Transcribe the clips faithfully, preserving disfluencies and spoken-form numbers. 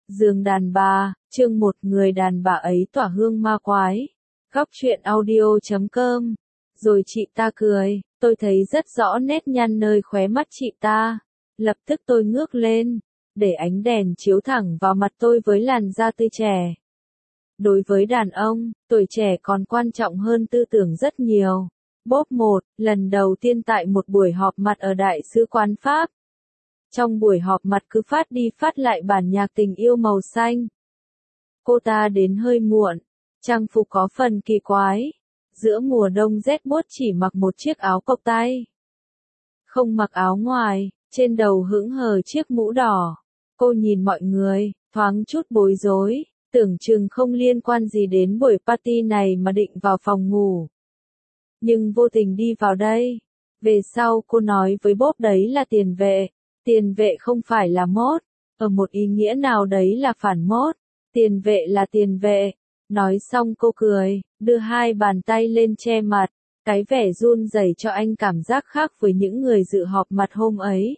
Giường đàn bà, chương một người đàn bà ấy tỏa hương ma quái. Góc truyện audio chấm com. Rồi chị ta cười, tôi thấy rất rõ nét nhăn nơi khóe mắt chị ta. Lập tức tôi ngước lên, để ánh đèn chiếu thẳng vào mặt tôi với làn da tươi trẻ. Đối với đàn ông, tuổi trẻ còn quan trọng hơn tư tưởng rất nhiều. Bốp một, lần đầu tiên tại một buổi họp mặt ở Đại sứ quán Pháp. Trong buổi họp mặt cứ phát đi phát lại bản nhạc tình yêu màu xanh. Cô ta đến hơi muộn, trang phục có phần kỳ quái. Giữa mùa đông rét buốt chỉ mặc một chiếc áo cộc tay. Không mặc áo ngoài, trên đầu hững hờ chiếc mũ đỏ. Cô nhìn mọi người, thoáng chút bối rối, tưởng chừng không liên quan gì đến buổi party này mà định vào phòng ngủ. Nhưng vô tình đi vào đây. Về sau cô nói với Bốp đấy là tiền vệ. Tiền vệ không phải là mốt, ở một ý nghĩa nào đấy là phản mốt, tiền vệ là tiền vệ. Nói xong cô cười, đưa hai bàn tay lên che mặt, cái vẻ run rẩy cho anh cảm giác khác với những người dự họp mặt hôm ấy.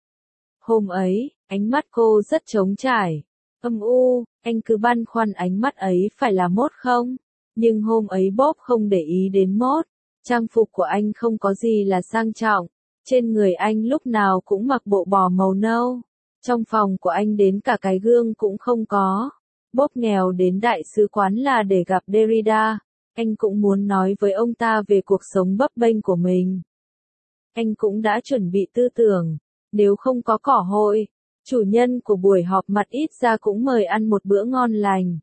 Hôm ấy, ánh mắt cô rất trống trải, âm u, anh cứ băn khoăn ánh mắt ấy phải là mốt không? Nhưng hôm ấy Bốp không để ý đến mốt, trang phục của anh không có gì là sang trọng. Trên người anh lúc nào cũng mặc bộ bò màu nâu. Trong phòng của anh đến cả cái gương cũng không có. Bốp nghèo đến đại sứ quán là để gặp Derrida. Anh cũng muốn nói với ông ta về cuộc sống bấp bênh của mình. Anh cũng đã chuẩn bị tư tưởng. Nếu không có cỏ hội, chủ nhân của buổi họp mặt ít ra cũng mời ăn một bữa ngon lành.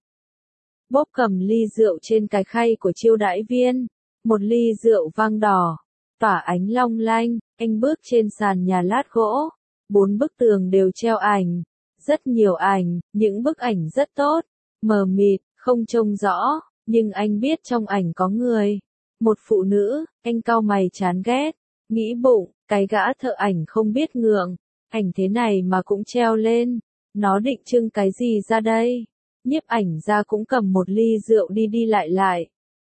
Bốp cầm ly rượu trên cái khay của chiêu đãi viên. Một ly rượu vang đỏ. Tỏa ánh long lanh, anh bước trên sàn nhà lát gỗ, bốn bức tường đều treo ảnh, rất nhiều ảnh, những bức ảnh rất tốt, mờ mịt, không trông rõ, nhưng anh biết trong ảnh có người, một phụ nữ, anh cau mày chán ghét, nghĩ bụng, cái gã thợ ảnh không biết ngượng, ảnh thế này mà cũng treo lên, nó định trưng cái gì ra đây, nhiếp ảnh ra cũng cầm một ly rượu đi đi lại lại,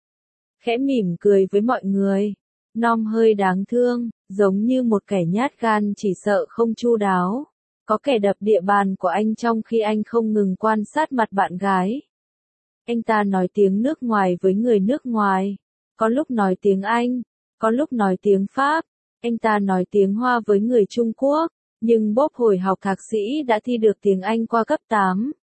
khẽ mỉm cười với mọi người. Nom hơi đáng thương, giống như một kẻ nhát gan chỉ sợ không chu đáo. Có kẻ đập địa bàn của anh trong khi anh không ngừng quan sát mặt bạn gái. Anh ta nói tiếng nước ngoài với người nước ngoài. Có lúc nói tiếng Anh, có lúc nói tiếng Pháp. Anh ta nói tiếng Hoa với người Trung Quốc. Nhưng Bốp hồi học thạc sĩ đã thi được tiếng Anh qua cấp tám.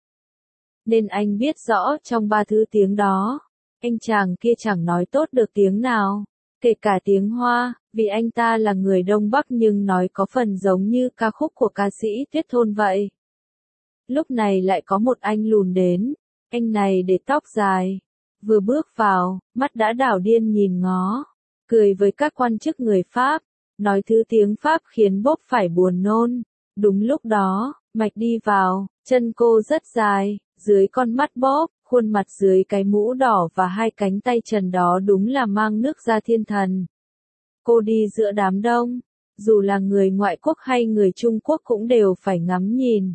Nên anh biết rõ trong ba thứ tiếng đó, anh chàng kia chẳng nói tốt được tiếng nào. Kể cả tiếng Hoa, vì anh ta là người Đông Bắc nhưng nói có phần giống như ca khúc của ca sĩ Tuyết Thôn vậy. Lúc này lại có một anh lùn đến, anh này để tóc dài. Vừa bước vào, mắt đã đảo điên nhìn ngó, cười với các quan chức người Pháp, nói thứ tiếng Pháp khiến Bốp phải buồn nôn. Đúng lúc đó, Mạch đi vào, chân cô rất dài, dưới con mắt Bốp. Khuôn mặt dưới cái mũ đỏ và hai cánh tay trần đó đúng là mang nước da thiên thần. Cô đi giữa đám đông, dù là người ngoại quốc hay người Trung Quốc cũng đều phải ngắm nhìn.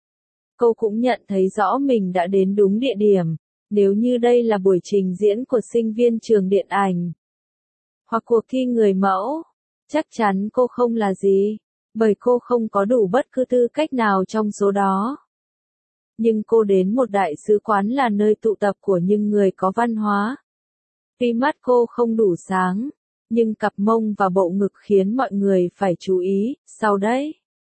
Cô cũng nhận thấy rõ mình đã đến đúng địa điểm, nếu như đây là buổi trình diễn của sinh viên trường điện ảnh, hoặc cuộc thi người mẫu, chắc chắn cô không là gì, bởi cô không có đủ bất cứ tư cách nào trong số đó. Nhưng cô đến một đại sứ quán là nơi tụ tập của những người có văn hóa. Tuy mắt cô không đủ sáng, nhưng cặp mông và bộ ngực khiến mọi người phải chú ý, sau đấy.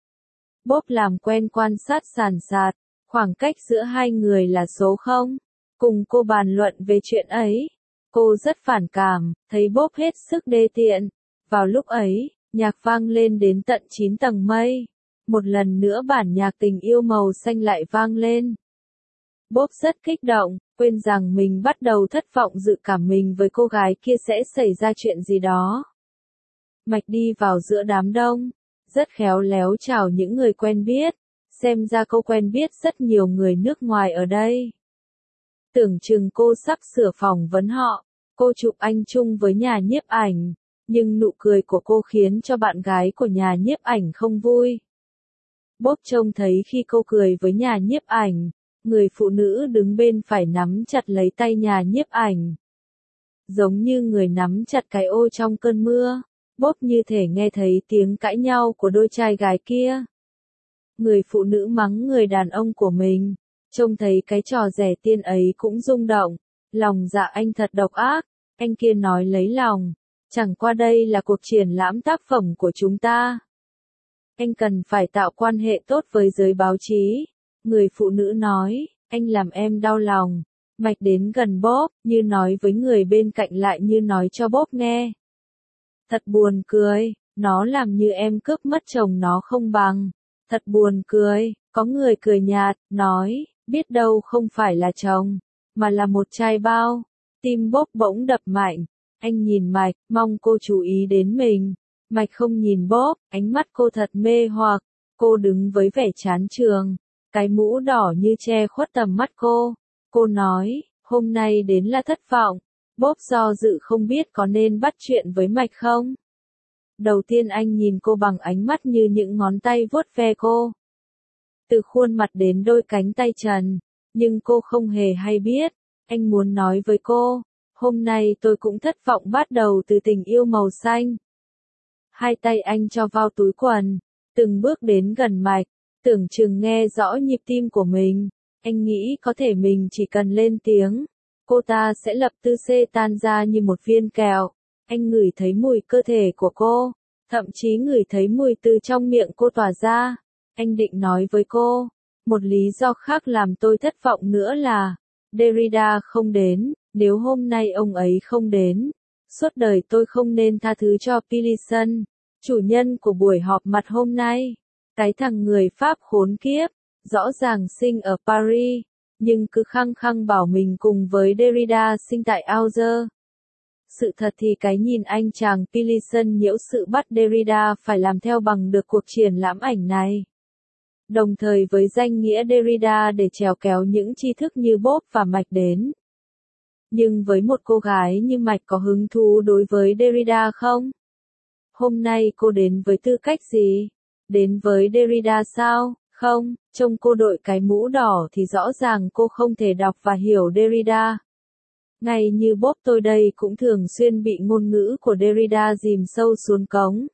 Bốp làm quen quan sát sàn sạt, khoảng cách giữa hai người là số không. Cùng cô bàn luận về chuyện ấy. Cô rất phản cảm, thấy Bốp hết sức đê tiện. Vào lúc ấy, nhạc vang lên đến tận chín tầng mây. Một lần nữa bản nhạc tình yêu màu xanh lại vang lên. Bốp rất kích động, quên rằng mình bắt đầu thất vọng dự cảm mình với cô gái kia sẽ xảy ra chuyện gì đó. Mạch đi vào giữa đám đông, rất khéo léo chào những người quen biết, xem ra cô quen biết rất nhiều người nước ngoài ở đây. Tưởng chừng cô sắp sửa phỏng vấn họ, cô chụp anh chung với nhà nhiếp ảnh, nhưng nụ cười của cô khiến cho bạn gái của nhà nhiếp ảnh không vui. Bốp trông thấy khi cô cười với nhà nhiếp ảnh, người phụ nữ đứng bên phải nắm chặt lấy tay nhà nhiếp ảnh. Giống như người nắm chặt cái ô trong cơn mưa, Bốp như thể nghe thấy tiếng cãi nhau của đôi trai gái kia. Người phụ nữ mắng người đàn ông của mình, Trông thấy cái trò rẻ tiên ấy cũng rung động. Lòng dạ anh thật độc ác. Anh kia nói lấy lòng. Chẳng qua đây là cuộc triển lãm tác phẩm của chúng ta. Anh cần phải tạo quan hệ tốt với giới báo chí. Người phụ nữ nói, anh làm em đau lòng. Mạch đến gần Bob, như nói với người bên cạnh lại như nói cho Bob nghe. Thật buồn cười, nó làm như em cướp mất chồng nó không bằng. Thật buồn cười, có người cười nhạt, nói, biết đâu không phải là chồng, mà là một chai bao. Tim Bob bỗng đập mạnh. Anh nhìn Mạch, mong cô chú ý đến mình. Mạch không nhìn Bob, ánh mắt cô thật mê hoặc. Cô đứng với vẻ chán trường. Cái mũ đỏ như che khuất tầm mắt cô. Cô nói, hôm nay đến là thất vọng. Bob do dự không biết có nên bắt chuyện với Mạch không. Đầu tiên anh nhìn cô bằng ánh mắt như những ngón tay vuốt ve cô. Từ khuôn mặt đến đôi cánh tay trần. Nhưng cô không hề hay biết. Anh muốn nói với cô. Hôm nay tôi cũng thất vọng bắt đầu từ tình yêu màu xanh. Hai tay anh cho vào túi quần. Từng bước đến gần Mạch. Tưởng chừng nghe rõ nhịp tim của mình. Anh nghĩ có thể mình chỉ cần lên tiếng. Cô ta sẽ lập tức xê tan ra như một viên kẹo. Anh ngửi thấy mùi cơ thể của cô. Thậm chí ngửi thấy mùi từ trong miệng cô tỏa ra. Anh định nói với cô. Một lý do khác làm tôi thất vọng nữa là. Derrida không đến. Nếu hôm nay ông ấy không đến. Suốt đời tôi không nên tha thứ cho Pearson. Chủ nhân của buổi họp mặt hôm nay. Cái thằng người Pháp khốn kiếp. Rõ ràng sinh ở Paris. Nhưng cứ khăng khăng bảo mình cùng với Derrida sinh tại Alger. Sự thật thì cái nhìn anh chàng Pearson nhiễu sự bắt Derrida phải làm theo bằng được cuộc triển lãm ảnh này. Đồng thời với danh nghĩa Derrida để trèo kéo những tri thức như Bob và Mạch đến. Nhưng với một cô gái như Mạch có hứng thú đối với Derrida không? Hôm nay cô đến với tư cách gì? Đến với Derrida sao? Không, trông cô đội cái mũ đỏ thì rõ ràng cô không thể đọc và hiểu Derrida. Ngay như Bob tôi đây cũng thường xuyên bị ngôn ngữ của Derrida dìm sâu xuống cống.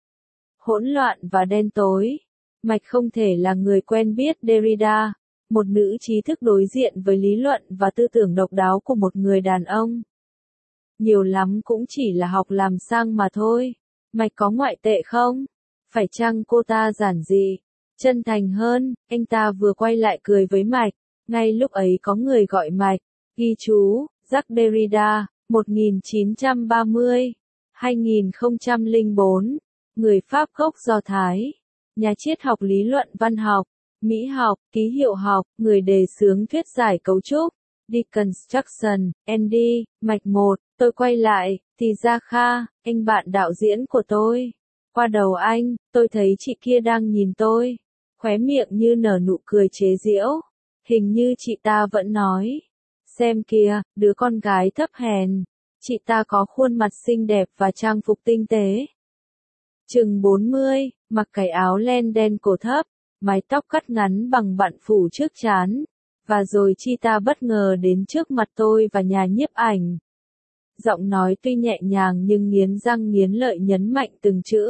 Hỗn loạn và đen tối. Mạch không thể là người quen biết Derrida, một nữ trí thức đối diện với lý luận và tư tưởng độc đáo của một người đàn ông. Nhiều lắm cũng chỉ là học làm sang mà thôi. Mạch có ngoại tệ không? Phải chăng cô ta giản dị, chân thành hơn? Anh ta vừa quay lại cười với Mạch. Ngay lúc ấy có người gọi Mạch. Ghi chú, Jacques Derrida, một nghìn chín trăm ba mươi đến hai nghìn không trăm lẻ bốn, người Pháp gốc Do Thái, nhà triết học lý luận văn học, mỹ học, ký hiệu học, người đề xướng thuyết giải cấu trúc, Deconstruction, Andy, Mạch một, tôi quay lại, thì ra Kha, anh bạn đạo diễn của tôi. Qua đầu anh, tôi thấy chị kia đang nhìn tôi, khóe miệng như nở nụ cười chế giễu, hình như chị ta vẫn nói. Xem kìa, đứa con gái thấp hèn. Chị ta có khuôn mặt xinh đẹp và trang phục tinh tế. Chừng bốn mươi, mặc cái áo len đen cổ thấp, mái tóc cắt ngắn bằng bặn phủ trước trán. Và rồi chị ta bất ngờ đến trước mặt tôi và nhà nhiếp ảnh. Giọng nói tuy nhẹ nhàng nhưng nghiến răng nghiến lợi nhấn mạnh từng chữ.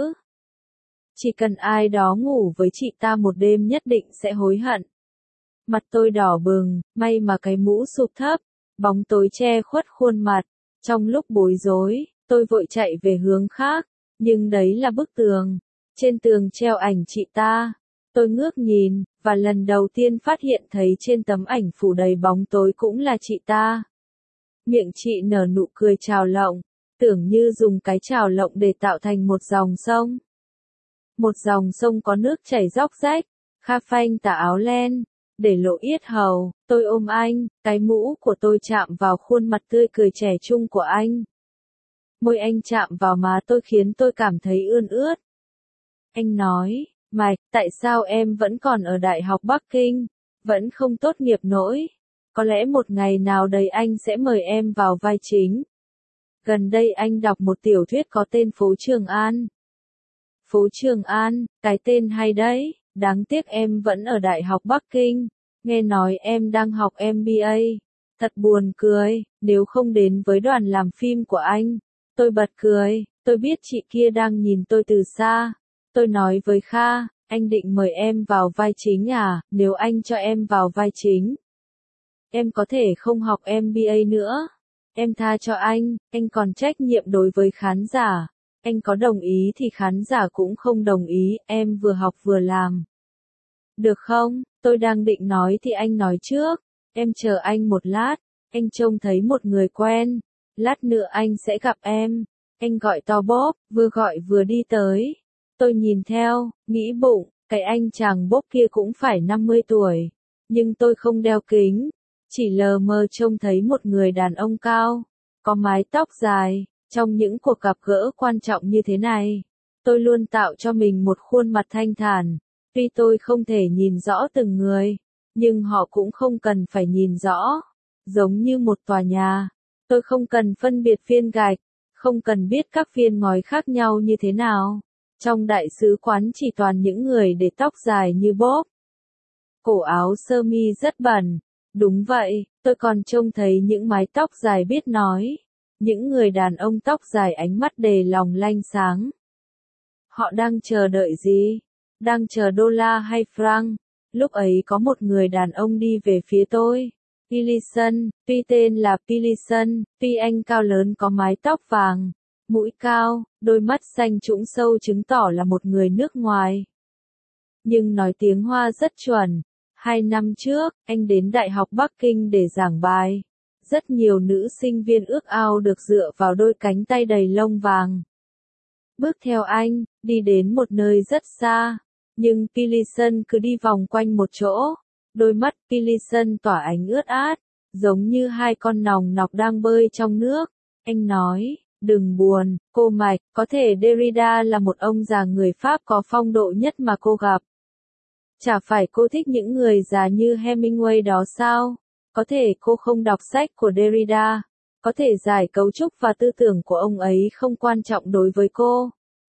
Chỉ cần ai đó ngủ với chị ta một đêm nhất định sẽ hối hận. Mặt tôi đỏ bừng, may mà cái mũ sụp thấp, bóng tối che khuất khuôn mặt. Trong lúc bối rối, tôi vội chạy về hướng khác, nhưng đấy là bức tường. Trên tường treo ảnh chị ta. Tôi ngước nhìn, và lần đầu tiên phát hiện thấy trên tấm ảnh phủ đầy bóng tối cũng là chị ta. Miệng chị nở nụ cười trào lộng, tưởng như dùng cái trào lộng để tạo thành một dòng sông. Một dòng sông có nước chảy róc rách, Kha phanh tà áo len. Để lộ yết hầu, tôi ôm anh, cái mũ của tôi chạm vào khuôn mặt tươi cười trẻ trung của anh. Môi anh chạm vào má tôi khiến tôi cảm thấy ươn ướt. Anh nói, Mạch, tại sao em vẫn còn ở Đại học Bắc Kinh, vẫn không tốt nghiệp nổi? Có lẽ một ngày nào đấy anh sẽ mời em vào vai chính. Gần đây anh đọc một tiểu thuyết có tên Phố Trường An. Phố Trường An, cái tên hay đấy. Đáng tiếc em vẫn ở Đại học Bắc Kinh, nghe nói em đang học em bê a, thật buồn cười, nếu không đến với đoàn làm phim của anh. Tôi bật cười, tôi biết chị kia đang nhìn tôi từ xa. Tôi nói với Kha, anh định mời em vào vai chính à, nếu anh cho em vào vai chính, Em có thể không học em bê a nữa. Em tha cho anh, anh còn trách nhiệm đối với khán giả. Anh có đồng ý thì khán giả cũng không đồng ý, em vừa học vừa làm. Được không? Tôi đang định nói thì anh nói trước. Em chờ anh một lát, anh trông thấy một người quen. Lát nữa anh sẽ gặp em. Anh gọi to Bob, vừa gọi vừa đi tới. Tôi nhìn theo, nghĩ bụng, cái anh chàng Bob kia cũng phải năm mươi tuổi. Nhưng tôi không đeo kính. Chỉ lờ mờ trông thấy một người đàn ông cao, có mái tóc dài. Trong những cuộc gặp gỡ quan trọng như thế này, tôi luôn tạo cho mình một khuôn mặt thanh thản. Tuy tôi không thể nhìn rõ từng người, nhưng họ cũng không cần phải nhìn rõ. Giống như một tòa nhà, tôi không cần phân biệt viên gạch, không cần biết các viên ngói khác nhau như thế nào. Trong đại sứ quán chỉ toàn những người để tóc dài như Bob. Cổ áo sơ mi rất bẩn. Đúng vậy, tôi còn trông thấy những mái tóc dài biết nói. Những người đàn ông tóc dài ánh mắt đề lòng lanh sáng. Họ đang chờ đợi gì? Đang chờ đô la hay franc? Lúc ấy có một người đàn ông đi về phía tôi. Pillison, tuy tên là Pillison, tuy anh cao lớn có mái tóc vàng, mũi cao, đôi mắt xanh trũng sâu chứng tỏ là một người nước ngoài. Nhưng nói tiếng Hoa rất chuẩn. Hai năm trước, anh đến Đại học Bắc Kinh để giảng bài. Rất nhiều nữ sinh viên ước ao được dựa vào đôi cánh tay đầy lông vàng. Bước theo anh, đi đến một nơi rất xa. Nhưng Pillison cứ đi vòng quanh một chỗ. Đôi mắt Pillison tỏa ánh ướt át, giống như hai con nòng nọc đang bơi trong nước. Anh nói, đừng buồn, cô Mạch, có thể Derrida là một ông già người Pháp có phong độ nhất mà cô gặp. Chả phải cô thích những người già như Hemingway đó sao? Có thể cô không đọc sách của Derrida. Có thể giải cấu trúc và tư tưởng của ông ấy không quan trọng đối với cô.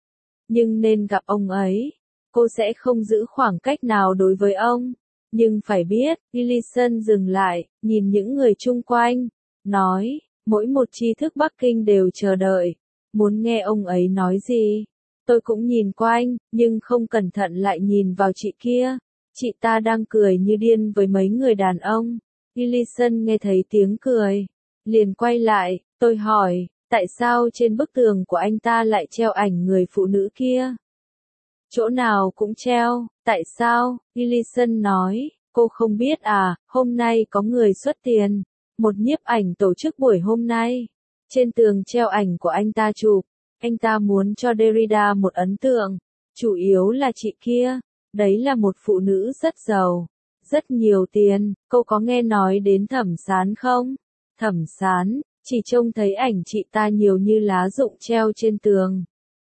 Nhưng nên gặp ông ấy, cô sẽ không giữ khoảng cách nào đối với ông. Nhưng phải biết, Pillison dừng lại, nhìn những người chung quanh, nói, mỗi một tri thức Bắc Kinh đều chờ đợi, muốn nghe ông ấy nói gì. Tôi cũng nhìn quanh, nhưng không cẩn thận lại nhìn vào chị kia. Chị ta đang cười như điên với mấy người đàn ông. Pillison nghe thấy tiếng cười, liền quay lại, tôi hỏi, tại sao trên bức tường của anh ta lại treo ảnh người phụ nữ kia? Chỗ nào cũng treo, tại sao? Pillison nói, cô không biết à, hôm nay có người xuất tiền. Một nhiếp ảnh tổ chức buổi hôm nay. Trên tường treo ảnh của anh ta chụp. Anh ta muốn cho Derrida một ấn tượng. Chủ yếu là chị kia. Đấy là một phụ nữ rất giàu. Rất nhiều tiền. Cô có nghe nói đến Thẩm Sán không? Thẩm Sán, chỉ trông thấy ảnh chị ta nhiều như lá rụng treo trên tường.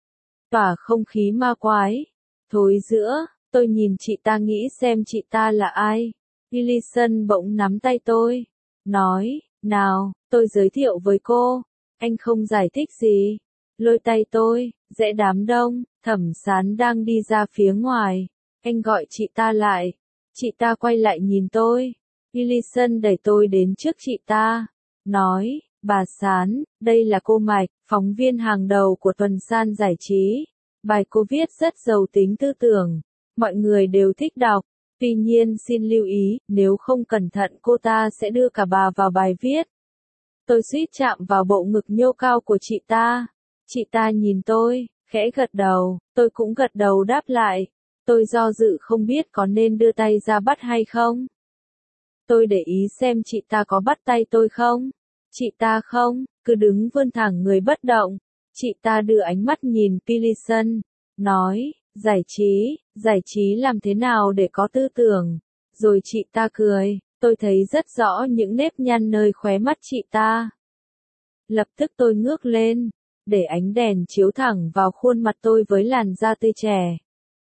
Tỏa không khí ma quái. Thối giữa, tôi nhìn chị ta nghĩ xem chị ta là ai. Pillison bỗng nắm tay tôi. Nói, nào, tôi giới thiệu với cô. Anh không giải thích gì. Lôi tay tôi, rẽ đám đông, Thẩm Sán đang đi ra phía ngoài. Anh gọi chị ta lại. Chị ta quay lại nhìn tôi. Pillison đẩy tôi đến trước chị ta. Nói, bà Sán, đây là cô Mạch, phóng viên hàng đầu của tuần san giải trí. Bài cô viết rất giàu tính tư tưởng. Mọi người đều thích đọc. Tuy nhiên xin lưu ý, nếu không cẩn thận cô ta sẽ đưa cả bà vào bài viết. Tôi suýt chạm vào bộ ngực nhô cao của chị ta. Chị ta nhìn tôi, khẽ gật đầu, tôi cũng gật đầu đáp lại. Tôi do dự không biết có nên đưa tay ra bắt hay không. Tôi để ý xem chị ta có bắt tay tôi không. Chị ta không, cứ đứng vươn thẳng người bất động. Chị ta đưa ánh mắt nhìn Pillison, nói, giải trí, giải trí làm thế nào để có tư tưởng. Rồi chị ta cười, tôi thấy rất rõ những nếp nhăn nơi khóe mắt chị ta. Lập tức tôi ngước lên, để ánh đèn chiếu thẳng vào khuôn mặt tôi với làn da tươi trẻ.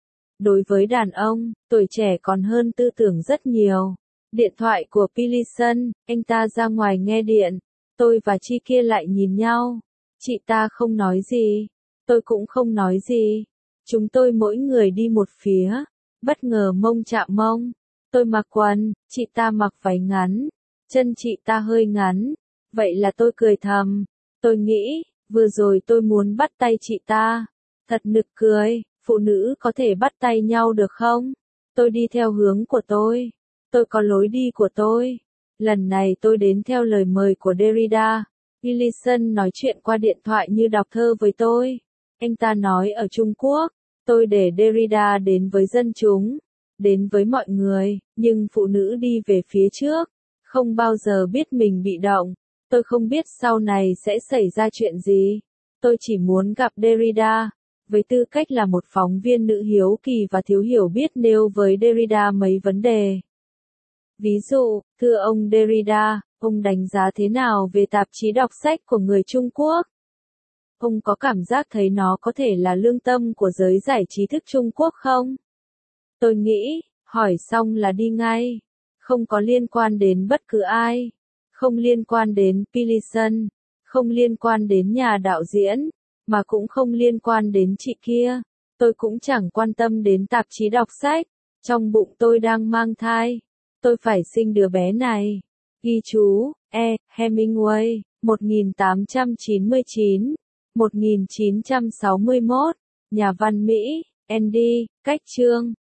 Đối với đàn ông, tuổi trẻ còn hơn tư tưởng rất nhiều. Điện thoại của Pillison, anh ta ra ngoài nghe điện. Tôi và chị kia lại nhìn nhau. Chị ta không nói gì. Tôi cũng không nói gì. Chúng tôi mỗi người đi một phía. Bất ngờ mông chạm mông. Tôi mặc quần, chị ta mặc váy ngắn. Chân chị ta hơi ngắn. Vậy là tôi cười thầm. Tôi nghĩ, vừa rồi tôi muốn bắt tay chị ta. Thật nực cười, phụ nữ có thể bắt tay nhau được không? Tôi đi theo hướng của tôi. Tôi có lối đi của tôi. Lần này tôi đến theo lời mời của Derrida. Ellison nói chuyện qua điện thoại như đọc thơ với tôi. Anh ta nói ở Trung Quốc, tôi để Derrida đến với dân chúng, đến với mọi người, nhưng phụ nữ đi về phía trước, không bao giờ biết mình bị động. Tôi không biết sau này sẽ xảy ra chuyện gì. Tôi chỉ muốn gặp Derrida, với tư cách là một phóng viên nữ hiếu kỳ và thiếu hiểu biết nêu với Derrida mấy vấn đề. Ví dụ, thưa ông Derrida, ông đánh giá thế nào về tạp chí đọc sách của người Trung Quốc? Ông có cảm giác thấy nó có thể là lương tâm của giới giải trí thức Trung Quốc không? Tôi nghĩ, hỏi xong là đi ngay. Không có liên quan đến bất cứ ai. Không liên quan đến Ellison. Không liên quan đến nhà đạo diễn. Mà cũng không liên quan đến chị kia. Tôi cũng chẳng quan tâm đến tạp chí đọc sách. Trong bụng tôi đang mang thai. Tôi phải sinh đứa bé này. Ghi chú, E. Hemingway, một nghìn tám trăm chín mươi chín, một nghìn chín trăm sáu mươi mốt. Nhà văn Mỹ, Andy, cách chương.